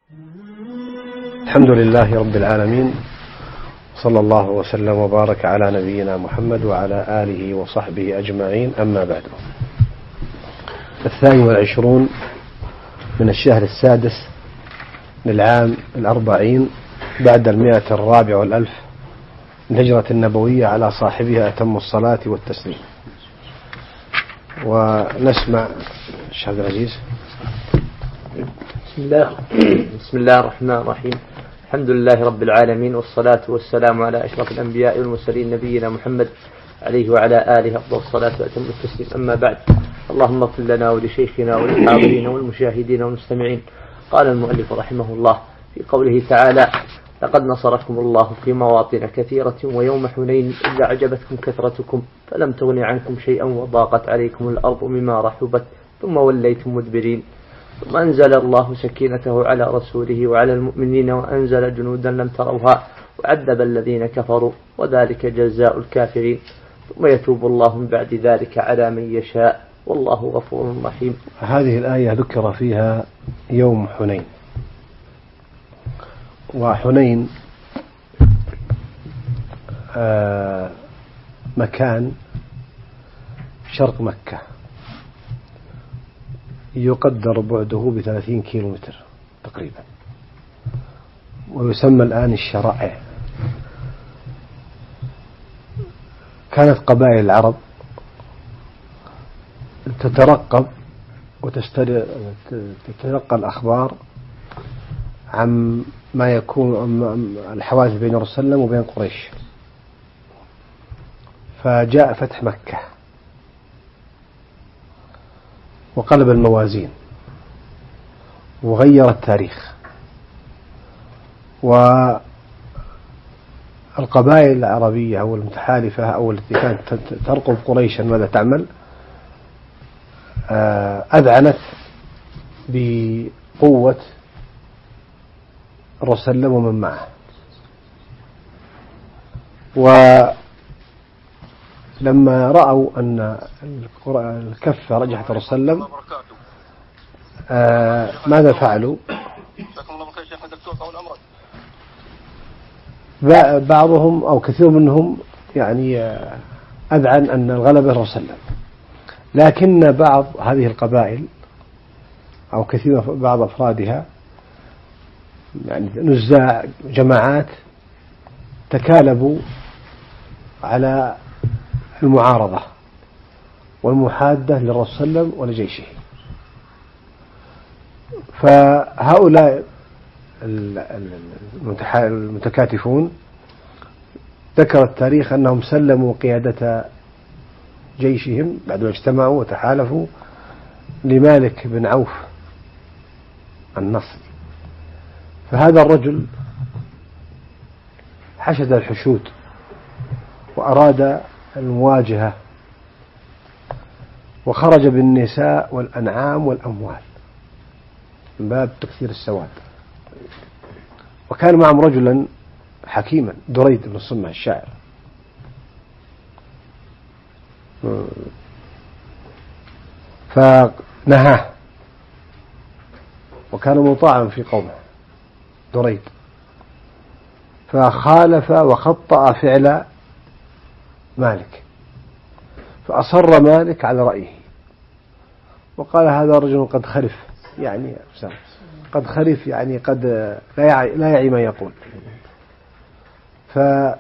الحمد لله رب العالمين، صلى الله وسلم وبارك على نبينا محمد وعلى آله وصحبه أجمعين. أما بعد، 22 من الشهر السادس للعام 40 بعد 104 والألف الهجرة النبوية على صاحبها أتم الصلاة والتسليم. ونسمع الشيخ عبد العزيز. بسم الله الرحمن الرحيم. الحمد لله رب العالمين، والصلاة والسلام على أشرف الأنبياء والمرسلين نبينا محمد عليه وعلى آله أفضل الصلاة وأتم التسليم. أما بعد، اللهم اغفر لنا ولشيخنا وللحاضرين والمشاهدين والمستمعين. قال المؤلف رحمه الله في قوله تعالى: لقد نصركم الله في مواطن كثيرة ويوم حنين إذ أعجبتكم كثرتكم فلم تغن عنكم شيئا وضاقت عليكم الأرض بما رحبت ثم وليتم مدبرين. ثم أنزل الله سكينته على رسوله وعلى المؤمنين وأنزل جنودا لم تروها وعذب الذين كفروا وذلك جزاء الكافرين. ثم يتوب الله من بعد ذلك على من يشاء والله غفور رحيم. هذه الآية ذكر فيها يوم حنين، وحنين مكان شرق مكة يقدر بعده ب30 كيلومتر تقريبا، ويسمى الآن الشرائع. كانت قبائل العرب تترقب وتتلقى الأخبار عن ما يكون الحوادث بين الرسول صلى الله عليه وسلم وبين قريش. فجاء فتح مكة وقلب الموازين وغير التاريخ، والقبائل العربية أو المتحالفة أو التي كانت ترقب قريشا ماذا تعمل أذعنت بقوة الرسول صلى الله عليه وسلم ومن معه. ولما رأوا أن الكفة رجحت الرسول صلى الله عليه وسلم ماذا فعلوا؟ بعضهم أو كثير منهم يعني أذعن أن الغلبة الرسول صلى الله عليه وسلم، لكن بعض هذه القبائل أو بعض أفرادها يعني نزاع جماعات تكالبوا على المعارضة والمحادة للرسول صلى الله عليه وسلم ولجيشه. فهؤلاء المتكاتفون ذكر التاريخ أنهم سلموا قيادة جيشهم بعد ما اجتمعوا وتحالفوا لمالك بن عوف النصري. فهذا الرجل حشد الحشود وأراد المواجهة، وخرج بالنساء والأنعام والأموال من باب تكثير السواد. وكان معهم رجلا حكيما دريد بن الصمع الشاعر، فنهاه، وكان مطاعا في قومه دريد، فخالف وخطأ فعل مالك، فأصر مالك على رأيه وقال هذا رجل قد خرف، يعني قد خرف يعني قد لا يعي ما يقول. فقال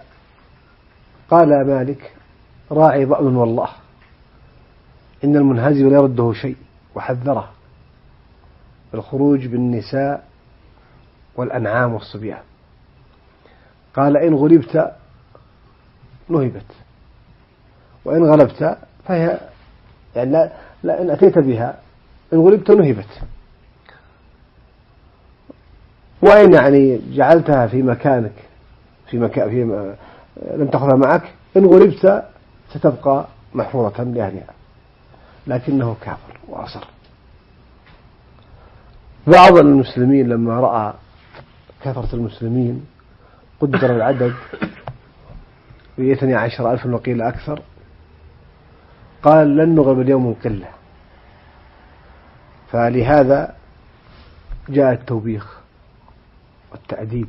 مالك راعي ضأن والله إن المنهزم لا يرده شيء، وحذره الخروج بالنساء والأنعام والصبيان. قال إن غلبت نهبت وإن غلبت فهي يعني لا إن أتيت بها إن غلبت نهبت، وإن يعني جعلتها في مكانك في لم تأخذها معك إن غلبت ستبقى محفوظة لأهلها. لكنه كافر وأصر. بعض المسلمين لما رأى كثرة المسلمين قدر العدد ب12,000 وقيل أكثر، قال لن نغلب اليوم من قلة. فلهذا جاء التوبيخ التأديب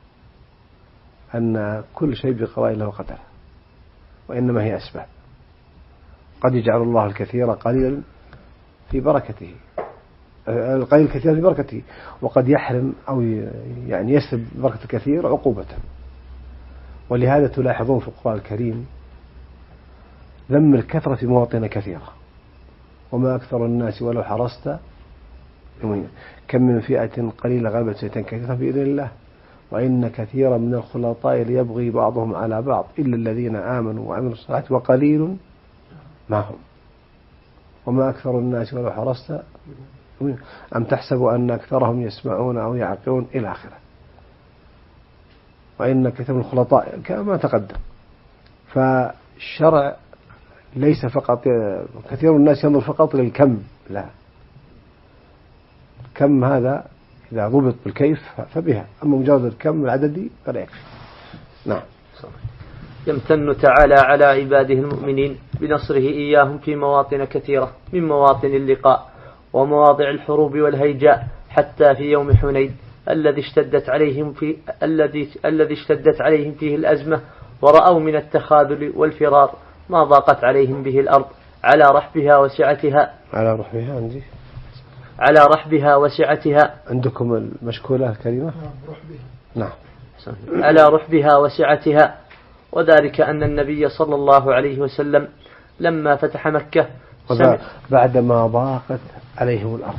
أن كل شيء بقضاء الله وقدره، وإنما هي أسباب. قد يجعل الله الكثير قليلا في بركته، القليل كثيرا في بركته، وقد يحرم أو يعني يسلب بركة الكثير عقوبة. ولهذا تلاحظون في القرآن الكريم ذم الكثرة في مواطن كثيرة. وما أكثر الناس ولو حرصت كم من فئة قليلة غلبت فئة كثيرة بإذن الله وإن كثيرا من الخلطاء ليبغي بعضهم على بعض إلا الذين آمنوا وعملوا الصالحات وقليل ما هم وما أكثر الناس ولو حرصت أم تحسب أن أكثرهم يسمعون أو يعقلون إلى آخره. وإن كثير من الخلطاء كما تقدم. فالشرع ليس فقط، كثير من الناس ينظر فقط للكم، لا، كم هذا إذا ضبط بالكيف فبها، أما مجرد الكم العددي فلا يكفي. نعم. يمتن تعالى على عباده المؤمنين بنصره إياهم في مواطن كثيرة من مواطن اللقاء ومواضع الحروب والهيجاء، حتى في يوم حنين الذي اشتدت عليهم فيه الأزمة، ورأوا من التخاذل والفرار ما ضاقت عليهم به الأرض على رحبها وسعتها. على رحبها وسعتها. عندكم المشكولة الكريمة؟ نعم. على رحبها وسعتها. وذلك أن النبي صلى الله عليه وسلم لما فتح مكة بعدما ضاقت عليهم الأرض.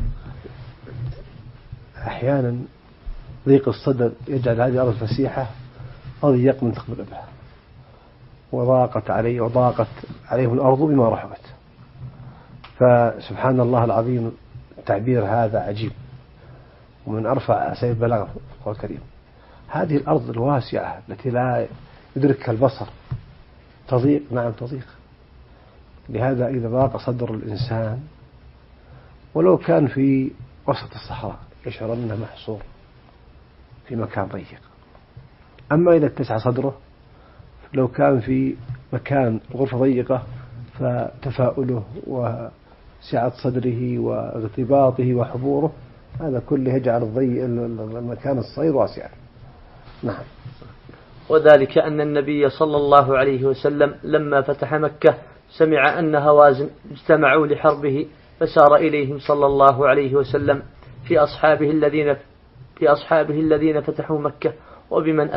أحيانا ضيق الصدر يجعل هذه الأرض فسيحة أضيق من ثقب الإبرة، وضاقت عليهم الأرض بما رحبت. فسبحان الله العظيم، التعبير هذا عجيب ومن أرفع أساليب البلاغة في القرآن الكريم. هذه الأرض الواسعة التي لا يدركها البصر تضيق، نعم تضيق. لهذا إذا ضاق صدر الإنسان ولو كان في وسط الصحراء يشعر أنه محصور في مكان ضيق. أما إذا اتسع صدره لو كان في مكان غرفة ضيقة فتفاؤله وسعة صدره واغتباطه وحبوره هذا كله يجعل المكان الصغير واسعا. نعم. وذلك أن النبي صلى الله عليه وسلم لما فتح مكة سمع أن هوازن اجتمعوا لحربه، فسار إليهم صلى الله عليه وسلم في أصحابه الذين فتحوا مكة وبمن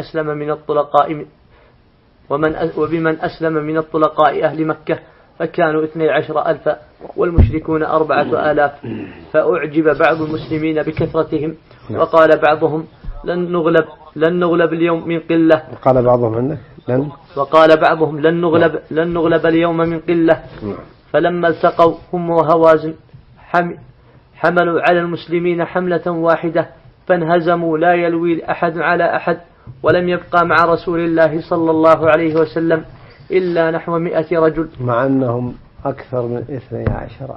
أسلم من الطلقاء أهل مكة، فكانوا 12,000 والمشركون 4,000. فأعجب بعض المسلمين بكثرتهم، وقال بعضهم لن نغلب اليوم من قلة. وقال بعضهم لن نغلب اليوم من قلة. فلما التقوا هم وهوازن حملوا على المسلمين حملة واحدة، فانهزموا لا يلوي أحد على أحد، ولم يبقى مع رسول الله صلى الله عليه وسلم إلا نحو 100 رجل، مع أنهم أكثر من 12,000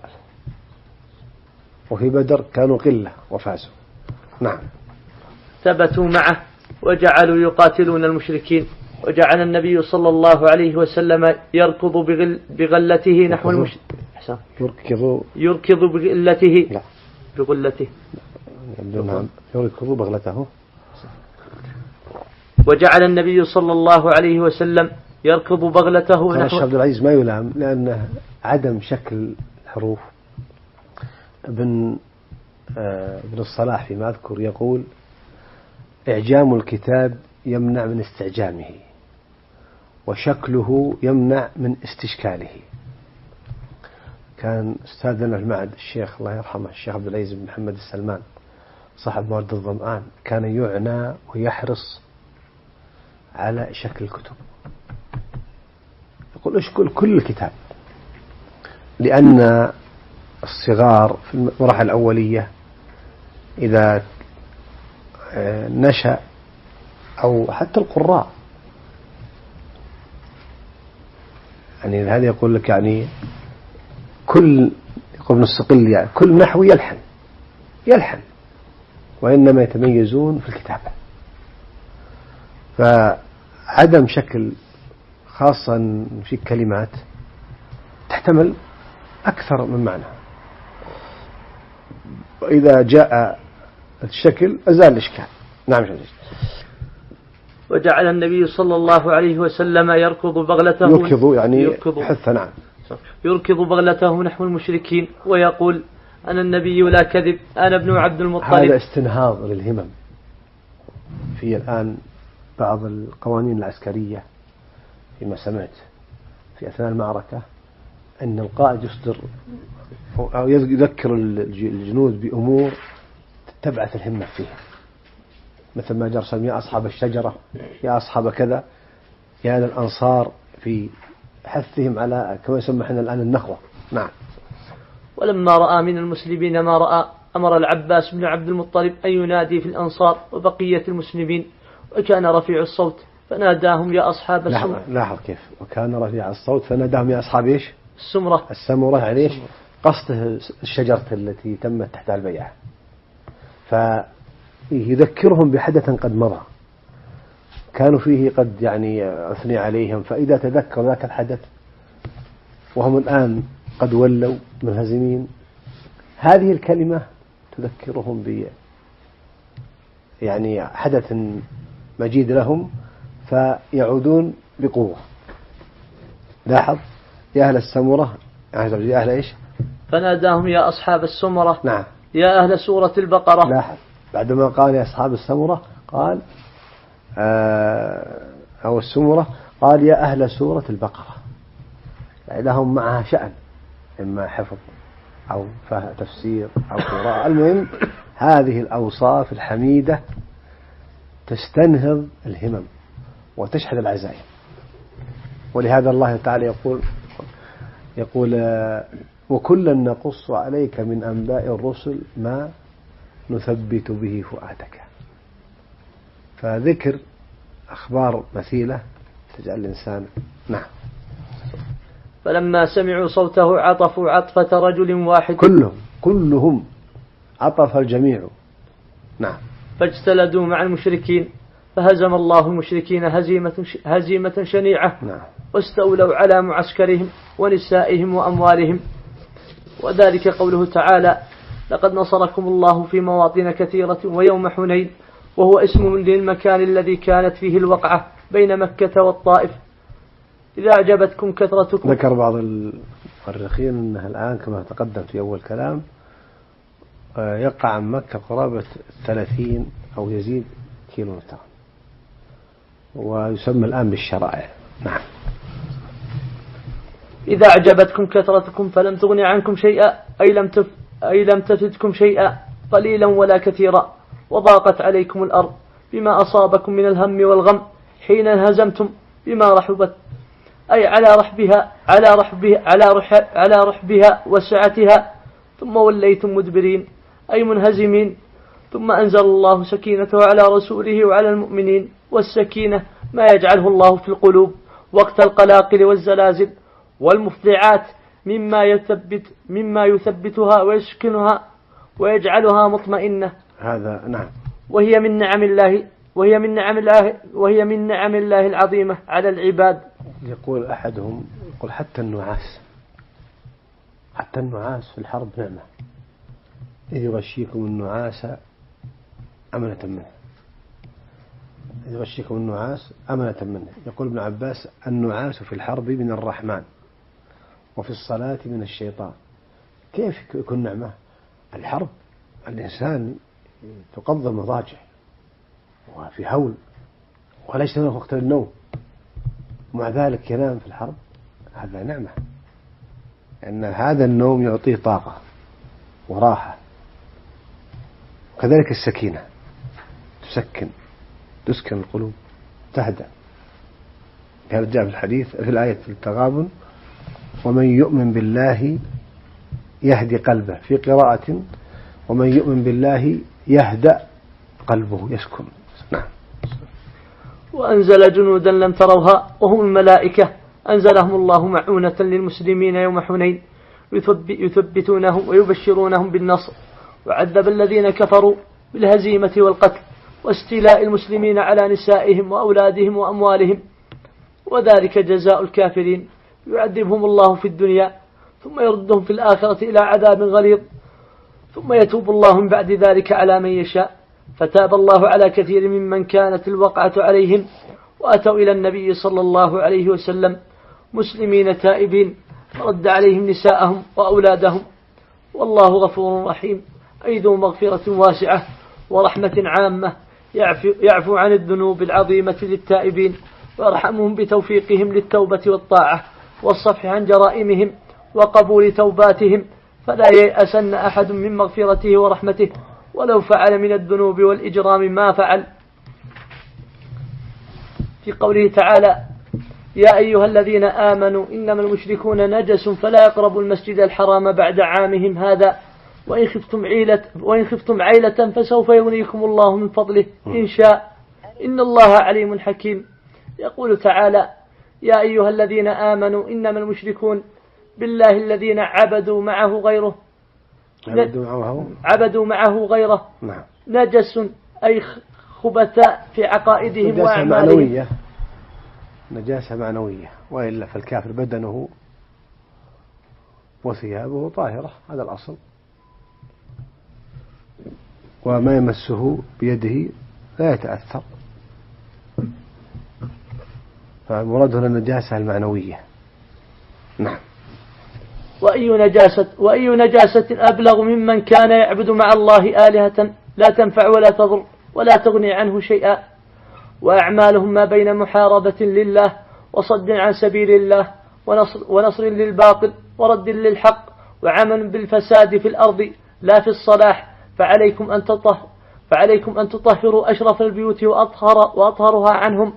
وفي بدر كانوا قلة وفازوا. نعم. ثبتوا معه وجعلوا يقاتلون المشركين، وجعل النبي صلى الله عليه وسلم يركض بغلته نحو المشركين. يركض بغلته. لا. بغلته. نعم. يركض بغلته. وجعل النبي صلى الله عليه وسلم يركض بغلته نحو. الشيخ عبد العزيز ما يلام لأن عدم شكل الحروف. ابن الصلاح فيما أذكر يقول: إعجام الكتاب يمنع من استعجامه، وشكله يمنع من استشكاله. كان أستاذنا في المعهد الشيخ الله يرحمه الشيخ عبد العزيز بن محمد السلمان صاحب مواد الظمآن كان يعنى ويحرص على شكل الكتب، يقول اشكل كل الكتاب، لأن الصغار في المراحل الأولية إذا نشأ أو حتى القراء يعني هذا يقول لك يعني يقول ابن الصقل يعني كل نحو يلحن وإنما يتميزون في الكتابة. فعدم شكل خاصة في كلمات تحتمل أكثر من معنى، وإذا جاء الشكل أزال الإشكال. نعم. وجعل النبي صلى الله عليه وسلم يركض بغلته، يركض يعني حث، نعم، يركض بغلته نحو المشركين ويقول: أنا النبي لا كذب، أنا ابن عبد المطلب. هذا استنهاض للهمم. في الآن بعض القوانين العسكرية فيما سمعت في أثناء المعركة أن القائد يصدر أو يذكر الجنود بأمور تبعث الهمة فيها، مثل ما جرى: يا أصحاب الشجرة، يا أصحاب كذا، يا الأنصار، في حثهم على كما يسمى احنا الآن النخوة. نعم. ولما رأى من المسلمين ما رأى أمر العباس بن عبد المطلب أن ينادي في الأنصار وبقية المسلمين، وكان رفيع الصوت فناداهم: يا أصحاب السمرة. لاحظ كيف وكان رفيع الصوت فناداهم: يا أصحاب إيش؟ السمرة يعني إيش؟ قصده الشجرة التي تمت تحت البيعة، فيذكرهم بحدث قد مضى كانوا فيه قد يعني أثني عليهم، فإذا تذكر ذاك الحدث وهم الآن قد ولوا منهزمين، هذه الكلمة تذكرهم يعني حدث مجيد لهم فيعودون بقوة. لاحظ: يا أهل السمرة، يا أهل إيش؟ فناداهم: يا أصحاب السمرة. نعم. يا أهل سورة البقرة. لاحظ: بعدما قال يا أصحاب السمرة قال أو السمرة، قال يا أهل سورة البقرة، يعني لهم معها شأن، إما حفظ أو تفسير أو قراءة. المهم هذه الأوصاف الحميدة تستنهض الهمم وتشحذ العزائم. ولهذا الله تعالى يقول وكلا نقص عليك من أنباء الرسل ما نثبت به فؤادك. فذكر أخبار مثيلة تجعل الإنسان. نعم. فلما سمعوا صوته عطفوا عطفة رجل واحد، كلهم عطف الجميع. نعم. فاجتلدوا مع المشركين فهزم الله المشركين هزيمة شنيعة. نعم. واستولوا على معسكرهم ونسائهم وأموالهم. وذلك قوله تعالى: لقد نصركم الله في مواطن كثيرة ويوم حنين، وهو اسم للمكان الذي كانت فيه الوقعة بين مكة والطائف. إذا أعجبتكم كثرتكم. ذكر بعض المؤرخين أنها الآن كما تقدم في أول كلام يقع عن مكة قرابة 30 أو يزيد كيلومتر، ويسمى الآن بالشرائع. نعم. إذا أعجبتكم كثرتكم فلم تغن عنكم شيئا، أي لم تفدكم شيئا قليلا ولا كثيرا، وضاقت عليكم الأرض بما أصابكم من الهم والغم حين انهزمتم بما رحبت، أي على رحبها وسعتها، ثم وليتم مدبرين أي منهزمين. ثم أنزل الله سكينته على رسوله وعلى المؤمنين، والسكينة ما يجعله الله في القلوب وقت القلاقل والزلازل والمفضعات مما يثبتها ويسكنها ويجعلها مطمئنة. هذا نعم. وهي من نعم الله العظيمة على العباد. يقول أحدهم حتى النعاس في الحرب نعمة، إذ يغشيكم النعاس أمنة منه. يقول ابن عباس: النعاس في الحرب من الرحمن وفي الصلاة من الشيطان. كيف يكون نعمة؟ الحرب الإنسان تقضى مضاجع وفي هول وليس له وقت النوم، ومع ذلك ينام في الحرب. هذا نعمة، أن هذا النوم يعطيه طاقة وراحة. وكذلك السكينة تسكن القلوب، تهدأ. هذا جاء في الحديث في الآية التغابن: ومن يؤمن بالله يهدي قلبه، في قراءة: ومن يؤمن بالله يهدأ قلبه، يسكن. نعم. وأنزل جنودا لم تروها وهم الملائكة، أنزلهم الله معونة للمسلمين يوم حنين، يثبتونهم ويبشرونهم بالنصر. وعذب الذين كفروا بالهزيمة والقتل واستيلاء المسلمين على نسائهم وأولادهم وأموالهم، وذلك جزاء الكافرين، يعذبهم الله في الدنيا ثم يردهم في الآخرة إلى عذاب غليظ، ثم يتوب الله من بعد ذلك على من يشاء. فتاب الله على كثير ممن كانت الوقعة عليهم، وأتوا إلى النبي صلى الله عليه وسلم مسلمين تائبين، فرد عليهم نساءهم وأولادهم. والله غفور رحيم، أي ذو مغفرة واسعة ورحمة عامة، يعفو عن الذنوب العظيمة للتائبين، ويرحمهم بتوفيقهم للتوبة والطاعة والصفح عن جرائمهم وقبول توباتهم، فلا ييأسن أحد من مغفرته ورحمته ولو فعل من الذنوب والإجرام ما فعل. في قوله تعالى: يا أيها الذين آمنوا إنما المشركون نجس فلا يقربوا المسجد الحرام بعد عامهم هذا وإن خفتم عيلة فسوف يغنيكم الله من فضله إن شاء إن الله عليم حكيم. يقول تعالى: يا أيها الذين آمنوا إنما المشركون بالله الذين عبدوا معه غيره نجس، أي خبثاء في عقائدهم وأعمالهم. نجاسة معنوية، وإلا فالكافر بدنه وثيابه طاهرة، هذا الأصل، وما يمسه بيده لا يتأثر، فالمراد هنا النجاسة المعنوية. نعم. وأي نجاسة أبلغ ممن كان يعبد مع الله آلهة لا تنفع ولا تضر ولا تغني عنه شيئا، وأعمالهم ما بين محاربة لله وصد عن سبيل الله ونصر للباطل ورد للحق وعمل بالفساد في الأرض لا في الصلاح. فعليكم أن تطهروا أشرف البيوت وأطهرها عنهم.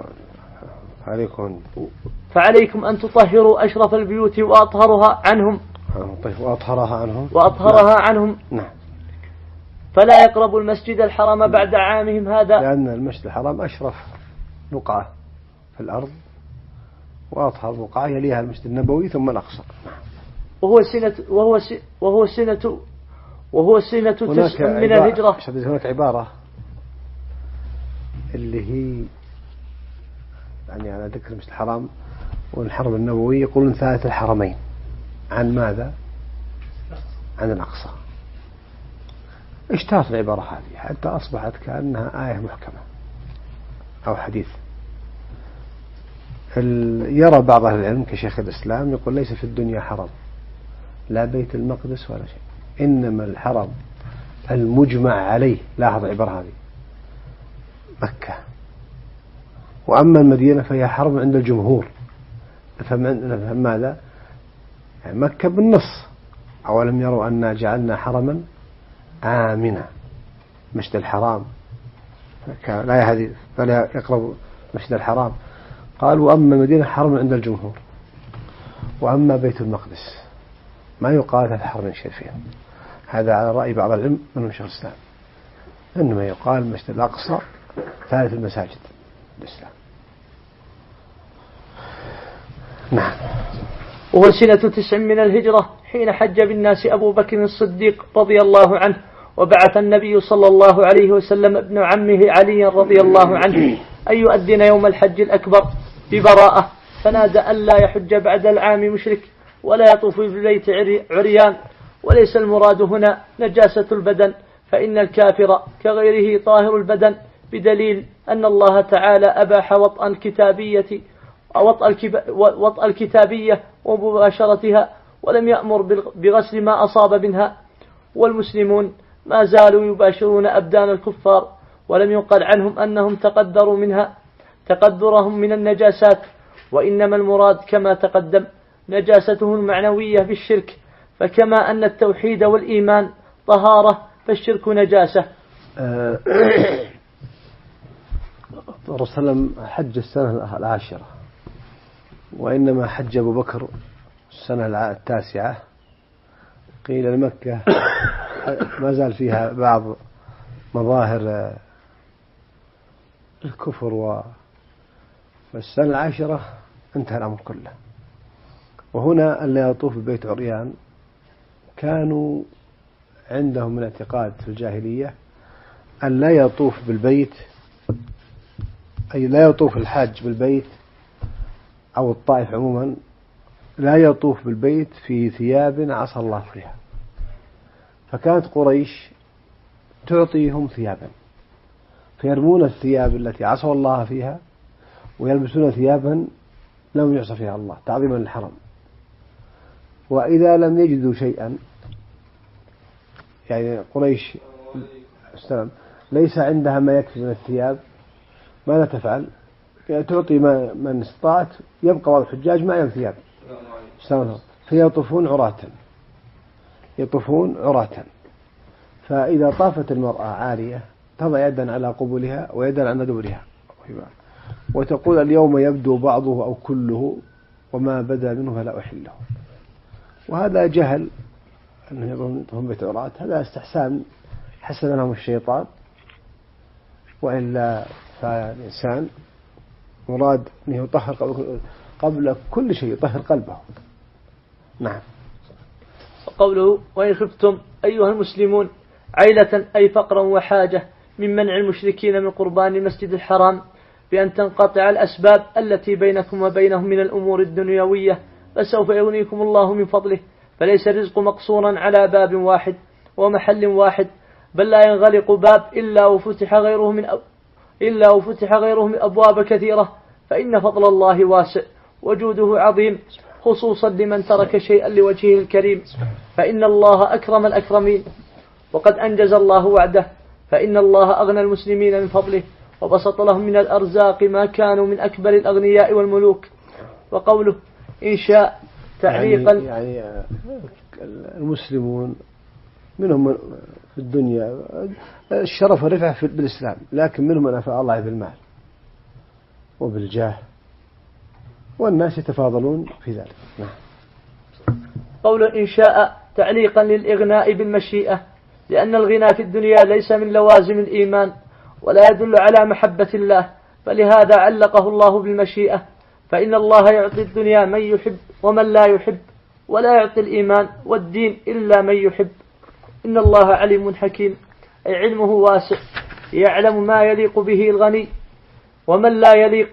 فعليكم أن تطهروا أشرف البيوت وأطهرها عنهم. نعم. فلا يقربوا المسجد الحرام بعد عامهم هذا، لأن المسجد الحرام أشرف بقعة في الأرض وأطهر بقعة، يليها المسجد النبوي ثم الأقصى. وهو سنة 9 من الهجرة. هناك عبارة اللي هي يعني على ذكر المسجد الحرام والحرم النبوي، يقولون ثالث الحرمين. عن ماذا؟ عن الأقصى. اشتهرت العبارة هذه حتى أصبحت كأنها آية محكمة أو حديث. يرى بعض أهل العلم كشيخ الإسلام يقول: ليس في الدنيا حرم، لا بيت المقدس ولا شيء، إنما الحرم المجمع عليه، لاحظ العبارة هذه، مكة، وأما المدينة فهي حرم عند الجمهور. نفهم ماذا؟ يعني مكة بالنص: أولم يروا أنا جعلنا حرما آمنا، مسجد الحرام لا هذه فلا يقرب مسجد الحرام. قال: وأما المدينة حرم عند الجمهور، وأما بيت المقدس ما يقال الحرم الشريفين. هذا على رأي بعض العلم من شيخ الإسلام، إنما يقال مسجد الأقصى ثالث المساجد الإسلام. نعم. وهو سنة 9 من الهجرة، حين حج بالناس أبو بكر الصديق رضي الله عنه، وبعث النبي صلى الله عليه وسلم ابن عمه علي رضي الله عنه أن يؤذن يوم الحج الأكبر ببراءة، فنادى أن لا يحج بعد العام مشرك ولا يطوف بالبيت عريان. وليس المراد هنا نجاسة البدن، فإن الكافر كغيره طاهر البدن، بدليل أن الله تعالى أباح وطأ الكتابية ومباشرتها، ولم يأمر بغسل ما أصاب منها. والمسلمون ما زالوا يباشرون أبدان الكفار، ولم ينقل عنهم أنهم تقدرهم من النجاسات، وإنما المراد كما تقدم نجاسته المعنوية بالشرك، فكما أن التوحيد والإيمان طهارة فالشرك نجاسة. الرسول صلى الله عليه وسلم حج السنة 10، وإنما حج أبو بكر السنة 9. قيل لمكة ما زال فيها بعض مظاهر الكفر، والسنة 10 انتهى الأمر كله. وهنا أن لا يطوف ببيت عريان، كانوا عندهم من اعتقاد في الجاهلية أن لا يطوف بالبيت، أي لا يطوف الحاج بالبيت أو الطائف عموما، لا يطوف بالبيت في ثياب عصى الله فيها. فكانت قريش تعطيهم ثيابا فيرمون الثياب التي عصوا الله فيها ويلبسون ثيابا لم يعصى فيها الله تعظيما للحرم. وإذا لم يجدوا شيئا، يعني قريش السلام ليس عندها ما يكفي من الثياب، ماذا تفعل؟ يعني تعطي من استطاعت، يبقى بعض الحجاج ما يم ثياب فيطوفون عراة. فإذا طافت المرأة عارية تضع يدا على قبلها ويدا على دبرها وتقول اليوم يبدو بعضه أو كله وما بدا منه فلا أحله. وهذا جهل أنه يطوفون بيت عراة، هذا استحسان حسن لهم الشيطان، وإلا فالإنسان مراد أنه يطهر قبل كل شيء، يطهر قلبه. نعم. وقوله وإن خفتم أيها المسلمون عيلة أي فقرا وحاجة من منع المشركين من قربان المسجد الحرام بأن تنقطع الأسباب التي بينكم وبينهم من الأمور الدنيوية، فسوف يغنيكم الله من فضله، فليس الرزق مقصورا على باب واحد ومحل واحد، بل لا ينغلق باب إلا وفتح غيره من أبواب كثيرة، فإن فضل الله واسع وجوده عظيم، خصوصا لمن ترك شيئا لوجهه الكريم، فإن الله أكرم الأكرمين، وقد أنجز الله وعده، فإن الله أغنى المسلمين من فضله وبسط لهم من الأرزاق ما كانوا من أكبر الأغنياء والملوك. وقوله إن شاء تعليقا يعني المسلمون منهم في الدنيا الشرف والرفعة بالإسلام، لكن منهم من أفاء الله بالمال وبالجاه، والناس يتفاضلون في ذلك. نعم. قوله إن شاء تعليقا للإغناء بالمشيئة، لأن الغنى في الدنيا ليس من لوازم الإيمان ولا يدل على محبة الله، فلهذا علقه الله بالمشيئة، فإن الله يعطي الدنيا من يحب ومن لا يحب، ولا يعطي الإيمان والدين إلا من يحب. إن الله عليم حكيم، أي علمه واسع، يعلم ما يليق به الغني ومن لا يليق،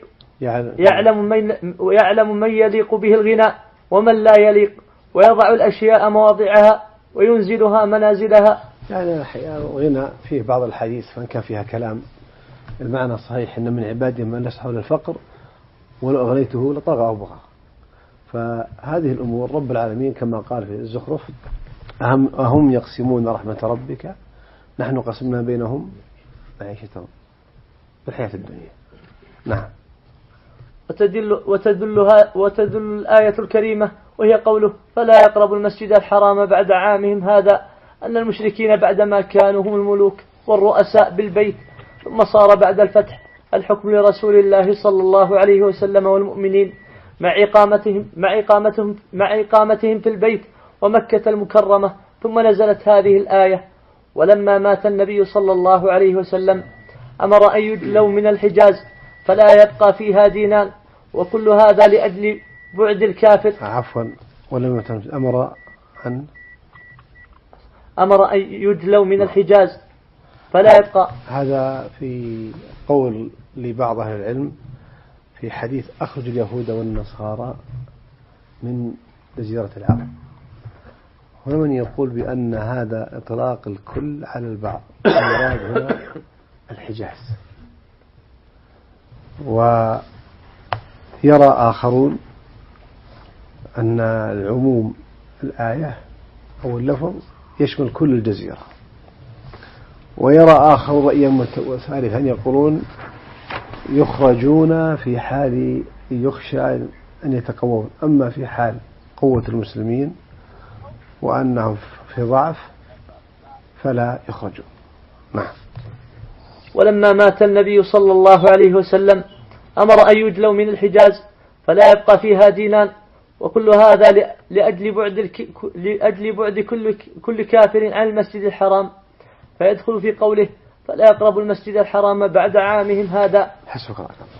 يعلم من يليق به الغنى ومن لا يليق، ويضع الأشياء مواضعها وينزلها منازلها. يعني الغنى فيه بعض الحديث فإن كان فيها كلام، المعنى صحيح إن من عبادهم من ليس حول الفقر ولو أغنيته لطغى أو بغى. فهذه الأمور رب العالمين كما قال في الزخرف أهم يقسمون رحمة ربك نحن قسمنا بينهم معيشتهم في الحياة الدنيا. نعم. وتدل الآية الكريمة وهي قوله فلا يقربوا المسجد الحرام بعد عامهم هذا، أن المشركين بعدما كانوا هم الملوك والرؤساء بالبيت، ثم صار بعد الفتح الحكم لرسول الله صلى الله عليه وسلم والمؤمنين مع إقامتهم في البيت ومكة المكرمة. ثم نزلت هذه الآية ولما مات النبي صلى الله عليه وسلم أمر أن يدلوا من الحجاز فلا يبقى فيها دينان، وكل هذا لأجل بعد الكافر. عفوا، ولما أمر أن يدلوا من الحجاز فلا يبقى. هذا في قول لبعض أهل العلم في حديث أخرج اليهود والنصارى من جزيرة العرب، ومن يقول بأن هذا إطلاق الكل على البعض، المراد هنا الحجاز. ويرى آخرون أن العموم الآية أو اللفظ يشمل كل الجزيرة، ويرى آخر رأيا ثالثا يقولون يخرجون في حال يخشى أن يتقوون، أما في حال قوة المسلمين وأنهم في ضعف فلا يخرجون. نعم. ولما مات النبي صلى الله عليه وسلم أمر أن يدلوا من الحجاز فلا يبقى فيها دينان، وكل هذا لأجل بعد كل كافر عن المسجد الحرام، فيدخل في قوله فلا يقربوا المسجد الحرام بعد عامهم هذا. حسبك الله.